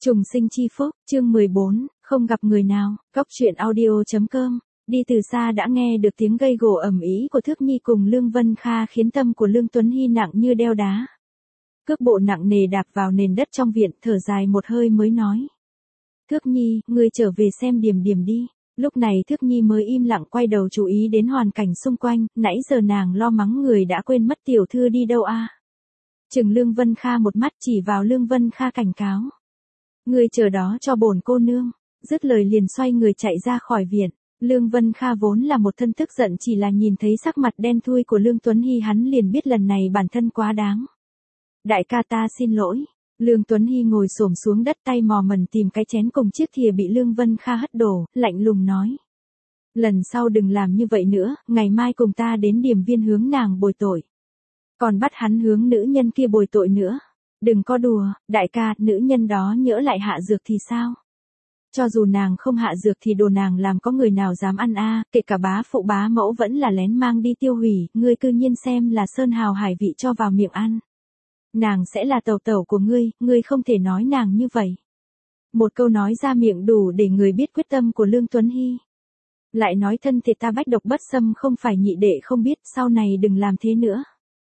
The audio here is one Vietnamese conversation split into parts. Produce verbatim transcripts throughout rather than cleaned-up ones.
Trùng sinh chi phúc, chương mười bốn, không gặp người nào, góc truyện audio.com. Đi từ xa đã nghe được tiếng gây gổ ầm ĩ của Thước Nhi cùng Lương Vân Kha khiến tâm của Lương Tuấn Hy nặng như đeo đá. Cước bộ nặng nề đạp vào nền đất trong viện, thở dài một hơi mới nói. Thước Nhi, ngươi trở về xem Điềm Điềm đi. Lúc này Thước Nhi mới im lặng quay đầu chú ý đến hoàn cảnh xung quanh, nãy giờ nàng lo mắng người đã quên mất tiểu thư đi đâu a. À? Chừng Lương Vân Kha một mắt chỉ vào Lương Vân Kha cảnh cáo. Ngươi chờ đó cho bổn cô nương, dứt lời liền xoay người chạy ra khỏi viện. Lương Vân Kha vốn là một thân tức giận, chỉ là nhìn thấy sắc mặt đen thui của Lương Tuấn Hy hắn liền biết lần này bản thân quá đáng. Đại ca ta xin lỗi. Lương Tuấn Hy ngồi xổm xuống đất, tay mò mần tìm cái chén cùng chiếc thìa bị Lương Vân Kha hất đổ, lạnh lùng nói. Lần sau đừng làm như vậy nữa, ngày mai cùng ta đến Điềm Viên hướng nàng bồi tội. Còn bắt hắn hướng nữ nhân kia bồi tội nữa. Đừng có đùa, đại ca, nữ nhân đó nhỡ lại hạ dược thì sao? Cho dù nàng không hạ dược thì đồ nàng làm có người nào dám ăn a, à, kể cả bá phụ bá mẫu vẫn là lén mang đi tiêu hủy, ngươi cư nhiên xem là sơn hào hải vị cho vào miệng ăn. Nàng sẽ là tẩu tẩu của ngươi, ngươi không thể nói nàng như vậy. Một câu nói ra miệng đủ để người biết quyết tâm của Lương Tuấn Hy. Lại nói thân thể ta bách độc bất xâm không phải nhị đệ không biết, sau này đừng làm thế nữa.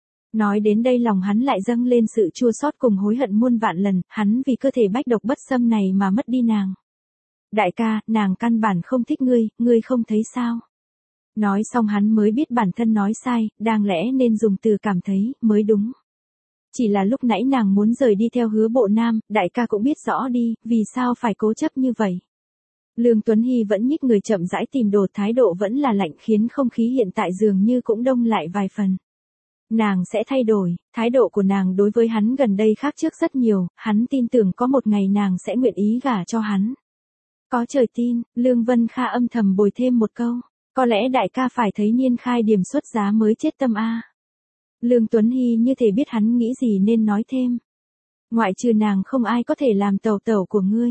Nói đến đây lòng hắn lại dâng lên sự chua xót cùng hối hận muôn vạn lần, hắn vì cơ thể bách độc bất xâm này mà mất đi nàng. Đại ca, nàng căn bản không thích ngươi, ngươi không thấy sao? Nói xong hắn mới biết bản thân nói sai, đáng lẽ nên dùng từ cảm thấy, mới đúng. Chỉ là lúc nãy nàng muốn rời đi theo Hứa Bộ Nam, đại ca cũng biết rõ đi, vì sao phải cố chấp như vậy. Lương Tuấn Hy vẫn nhích người chậm rãi tìm đồ, thái độ vẫn là lạnh khiến không khí hiện tại dường như cũng đông lại vài phần. Nàng sẽ thay đổi, thái độ của nàng đối với hắn gần đây khác trước rất nhiều, hắn tin tưởng có một ngày nàng sẽ nguyện ý gả cho hắn. Có trời tin, Lương Vân Kha âm thầm bồi thêm một câu, có lẽ đại ca phải thấy Niên Khai Điềm xuất giá mới chết tâm a. Lương Tuấn Hy như thể biết hắn nghĩ gì nên nói thêm. Ngoại trừ nàng không ai có thể làm tẩu tẩu của ngươi.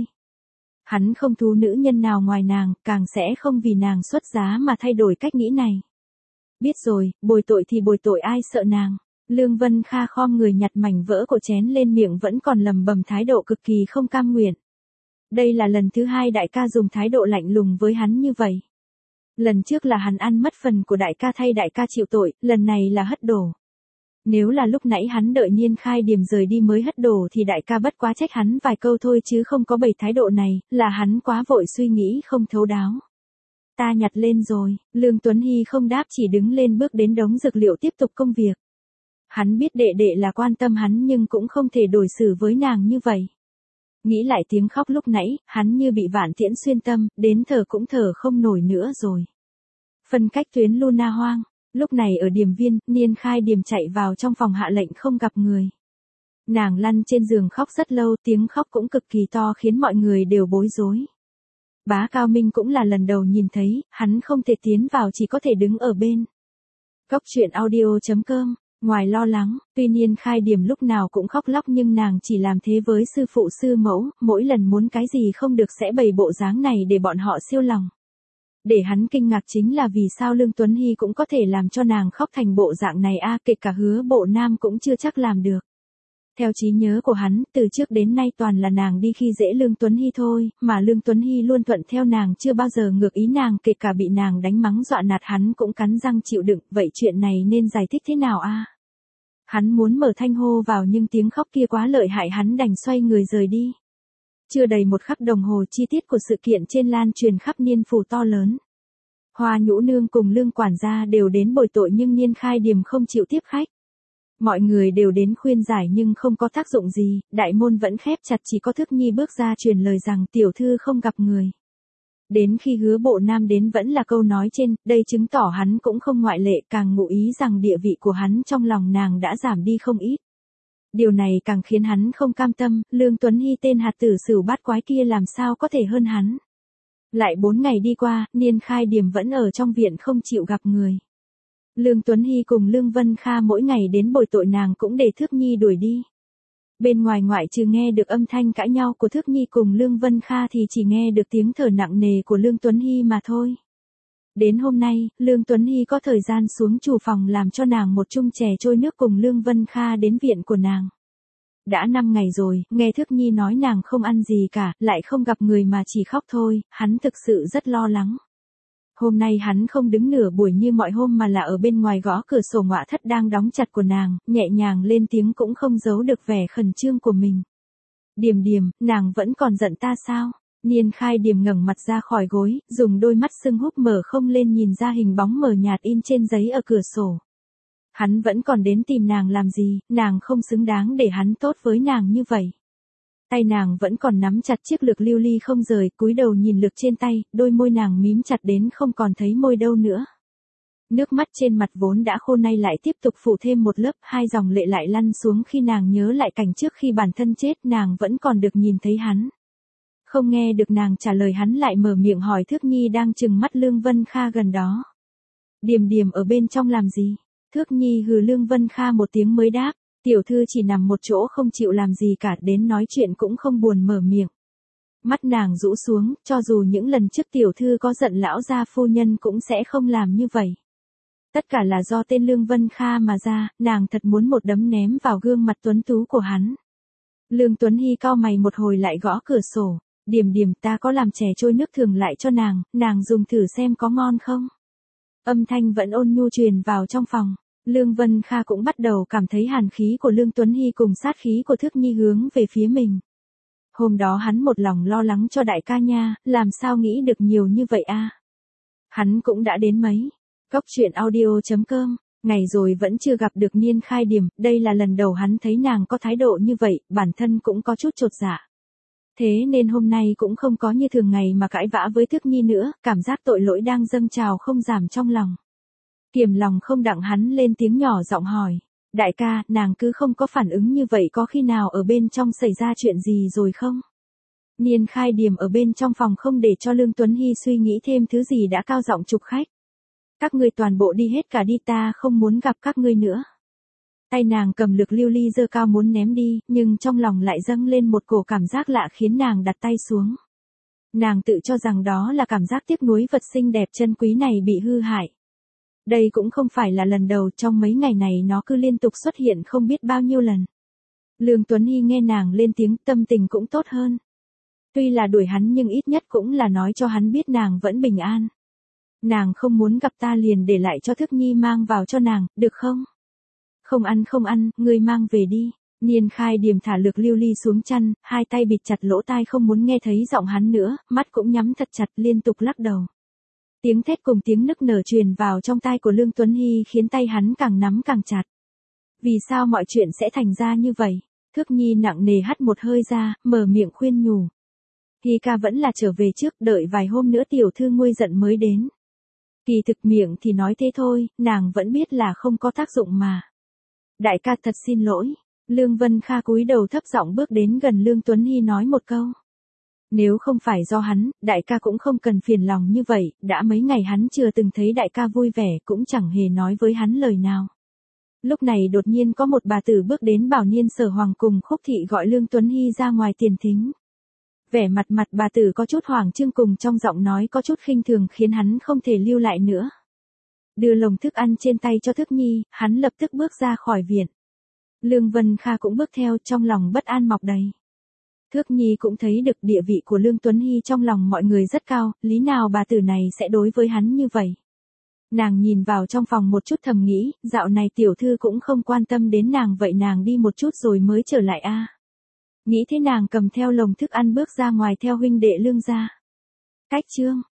Hắn không thú nữ nhân nào ngoài nàng, càng sẽ không vì nàng xuất giá mà thay đổi cách nghĩ này. Biết rồi, bồi tội thì bồi tội, ai sợ nàng. Lương Vân Kha khom người nhặt mảnh vỡ của chén lên miệng, vẫn còn lầm bầm thái độ cực kỳ không cam nguyện. Đây là lần thứ hai đại ca dùng thái độ lạnh lùng với hắn như vậy. Lần trước là hắn ăn mất phần của đại ca thay đại ca chịu tội, lần này là hất đổ. Nếu là lúc nãy hắn đợi Niên Khai Điềm rời đi mới hất đổ thì đại ca bất quá trách hắn vài câu thôi chứ không có bày thái độ này, là hắn quá vội suy nghĩ không thấu đáo. Ta nhặt lên rồi, Lương Tuấn Hy không đáp, chỉ đứng lên bước đến đống dược liệu tiếp tục công việc. Hắn biết đệ đệ là quan tâm hắn nhưng cũng không thể đối xử với nàng như vậy. Nghĩ lại tiếng khóc lúc nãy, hắn như bị vạn tiễn xuyên tâm, đến thở cũng thở không nổi nữa rồi. Phân cách tuyến Luna hoang, lúc này ở Điềm Viên, Niên Khai Điềm chạy vào trong phòng hạ lệnh không gặp người. Nàng lăn trên giường khóc rất lâu, tiếng khóc cũng cực kỳ to khiến mọi người đều bối rối. Bá Cao Minh cũng là lần đầu nhìn thấy, hắn không thể tiến vào chỉ có thể đứng ở bên. Góc truyện audio.com, ngoài lo lắng, tuy nhiên Khai Điềm lúc nào cũng khóc lóc nhưng nàng chỉ làm thế với sư phụ sư mẫu, mỗi lần muốn cái gì không được sẽ bày bộ dáng này để bọn họ siêu lòng. Để hắn kinh ngạc chính là vì sao Lương Tuấn Hy cũng có thể làm cho nàng khóc thành bộ dạng này a, à, kể cả Hứa Bộ Nam cũng chưa chắc làm được. Theo trí nhớ của hắn, từ trước đến nay toàn là nàng đi khi dễ Lương Tuấn Hy thôi, mà Lương Tuấn Hy luôn thuận theo nàng, chưa bao giờ ngược ý nàng, kể cả bị nàng đánh mắng dọa nạt hắn cũng cắn răng chịu đựng, vậy chuyện này nên giải thích thế nào a? À? Hắn muốn mở thanh hô vào nhưng tiếng khóc kia quá lợi hại, hắn đành xoay người rời đi. Chưa đầy một khắc đồng hồ chi tiết của sự kiện trên lan truyền khắp Niên phủ to lớn. Hoa Nhũ Nương cùng Lương quản gia đều đến bồi tội nhưng Niên Khai Điềm không chịu tiếp khách. Mọi người đều đến khuyên giải nhưng không có tác dụng gì, đại môn vẫn khép chặt, chỉ có Thước Nhi bước ra truyền lời rằng tiểu thư không gặp người. Đến khi Hứa Bộ Nam đến vẫn là câu nói trên, đây chứng tỏ hắn cũng không ngoại lệ, càng ngụ ý rằng địa vị của hắn trong lòng nàng đã giảm đi không ít. Điều này càng khiến hắn không cam tâm, Lương Tuấn Hy tên hạt tử sửu bát quái kia làm sao có thể hơn hắn. Lại bốn ngày đi qua, Niên Khai Điềm vẫn ở trong viện không chịu gặp người. Lương Tuấn Hy cùng Lương Vân Kha mỗi ngày đến bồi tội nàng cũng để Thước Nhi đuổi đi. Bên ngoài ngoại trừ nghe được âm thanh cãi nhau của Thước Nhi cùng Lương Vân Kha thì chỉ nghe được tiếng thở nặng nề của Lương Tuấn Hy mà thôi. Đến hôm nay, Lương Tuấn Hy có thời gian xuống chủ phòng làm cho nàng một chung chè trôi nước cùng Lương Vân Kha đến viện của nàng. Đã năm ngày rồi, nghe Thước Nhi nói nàng không ăn gì cả, lại không gặp người mà chỉ khóc thôi, hắn thực sự rất lo lắng. Hôm nay hắn không đứng nửa buổi như mọi hôm mà là ở bên ngoài gõ cửa sổ ngọa thất đang đóng chặt của nàng, nhẹ nhàng lên tiếng cũng không giấu được vẻ khẩn trương của mình. Điềm Điềm, nàng vẫn còn giận ta sao? Niên Khai Điềm ngẩng mặt ra khỏi gối, dùng đôi mắt sưng húp mở không lên nhìn ra hình bóng mờ nhạt in trên giấy ở cửa sổ. Hắn vẫn còn đến tìm nàng làm gì, nàng không xứng đáng để hắn tốt với nàng như vậy. Tay nàng vẫn còn nắm chặt chiếc lược lưu ly không rời, cúi đầu nhìn lược trên tay, đôi môi nàng mím chặt đến không còn thấy môi đâu nữa. Nước mắt trên mặt vốn đã khô nay lại tiếp tục phủ thêm một lớp, hai dòng lệ lại lăn xuống khi nàng nhớ lại cảnh trước khi bản thân chết, nàng vẫn còn được nhìn thấy hắn. Không nghe được nàng trả lời, hắn lại mở miệng hỏi Thước Nhi đang trừng mắt Lương Vân Kha gần đó. Điềm Điềm ở bên trong làm gì? Thước Nhi hừ Lương Vân Kha một tiếng mới đáp, tiểu thư chỉ nằm một chỗ không chịu làm gì cả, đến nói chuyện cũng không buồn mở miệng. Mắt nàng rũ xuống, cho dù những lần trước tiểu thư có giận lão gia phu nhân cũng sẽ không làm như vậy. Tất cả là do tên Lương Vân Kha mà ra, nàng thật muốn một đấm ném vào gương mặt tuấn tú của hắn. Lương Tuấn Hy cau mày một hồi lại gõ cửa sổ, Điềm Điềm, ta có làm chè trôi nước thường lại cho nàng, nàng dùng thử xem có ngon không? Âm thanh vẫn ôn nhu truyền vào trong phòng. Lương Vân Kha cũng bắt đầu cảm thấy hàn khí của Lương Tuấn Hy cùng sát khí của Thước Nhi hướng về phía mình. Hôm đó hắn một lòng lo lắng cho đại ca nha, làm sao nghĩ được nhiều như vậy a? Hắn cũng đã đến mấy. Cốc truyện audio chấm com, ngày rồi vẫn chưa gặp được Niên Khai Điềm, đây là lần đầu hắn thấy nàng có thái độ như vậy, bản thân cũng có chút chột dạ. Thế nên hôm nay cũng không có như thường ngày mà cãi vã với Thước Nhi nữa, cảm giác tội lỗi đang dâng trào không giảm trong lòng. Kiềm lòng không đặng hắn lên tiếng nhỏ giọng hỏi, đại ca, nàng cứ không có phản ứng như vậy, có khi nào ở bên trong xảy ra chuyện gì rồi không? Niên Khai Điềm ở bên trong phòng không để cho Lương Tuấn Hy suy nghĩ thêm thứ gì đã cao giọng chụp khách. Các ngươi toàn bộ đi hết cả đi, ta không muốn gặp các ngươi nữa. Tay nàng cầm lược lưu ly giơ cao muốn ném đi, nhưng trong lòng lại dâng lên một cổ cảm giác lạ khiến nàng đặt tay xuống. Nàng tự cho rằng đó là cảm giác tiếc nuối vật xinh đẹp chân quý này bị hư hại. Đây cũng không phải là lần đầu, trong mấy ngày này nó cứ liên tục xuất hiện không biết bao nhiêu lần. Lương Tuấn Hy nghe nàng lên tiếng, tâm tình cũng tốt hơn. Tuy là đuổi hắn nhưng ít nhất cũng là nói cho hắn biết nàng vẫn bình an. Nàng không muốn gặp ta liền để lại cho Thước Nhi mang vào cho nàng, được không? Không ăn không ăn, ngươi mang về đi. Niên Khai Điềm thả lược lưu ly xuống chăn, hai tay bịt chặt lỗ tai không muốn nghe thấy giọng hắn nữa, mắt cũng nhắm thật chặt liên tục lắc đầu. Tiếng thét cùng tiếng nức nở truyền vào trong tai của Lương Tuấn Hy khiến tay hắn càng nắm càng chặt. Vì sao mọi chuyện sẽ thành ra như vậy? Thước Nhi nặng nề hắt một hơi ra, mở miệng khuyên nhủ. Hy ca vẫn là trở về trước, đợi vài hôm nữa tiểu thư nguôi giận mới đến. Kỳ thực miệng thì nói thế thôi, nàng vẫn biết là không có tác dụng mà. Đại ca thật xin lỗi. Lương Vân Kha cúi đầu thấp giọng bước đến gần Lương Tuấn Hy nói một câu. Nếu không phải do hắn, đại ca cũng không cần phiền lòng như vậy, đã mấy ngày hắn chưa từng thấy đại ca vui vẻ, cũng chẳng hề nói với hắn lời nào. Lúc này đột nhiên có một bà tử bước đến bảo Niên Sở Hoàng cùng Khúc Thị gọi Lương Tuấn Hy ra ngoài tiền thính. Vẻ mặt mặt bà tử có chút hoảng trương cùng trong giọng nói có chút khinh thường khiến hắn không thể lưu lại nữa. Đưa lồng thức ăn trên tay cho Thước Nhi, hắn lập tức bước ra khỏi viện. Lương Vân Kha cũng bước theo, trong lòng bất an mọc đầy. Thước Nhi cũng thấy được địa vị của Lương Tuấn Hy trong lòng mọi người rất cao, lý nào bà tử này sẽ đối với hắn như vậy. Nàng nhìn vào trong phòng một chút thầm nghĩ, dạo này tiểu thư cũng không quan tâm đến nàng vậy nàng đi một chút rồi mới trở lại a. À. Nghĩ thế nàng cầm theo lồng thức ăn bước ra ngoài theo huynh đệ Lương ra. Cách chương